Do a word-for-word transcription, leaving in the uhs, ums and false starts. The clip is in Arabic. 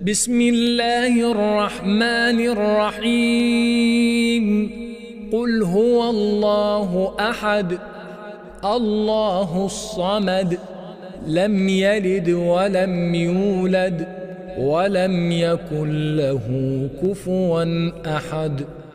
بسم الله الرحمن الرحيم قل هو الله أحد الله الصمد لم يلد ولم يولد ولم يكن له كفوا أحد.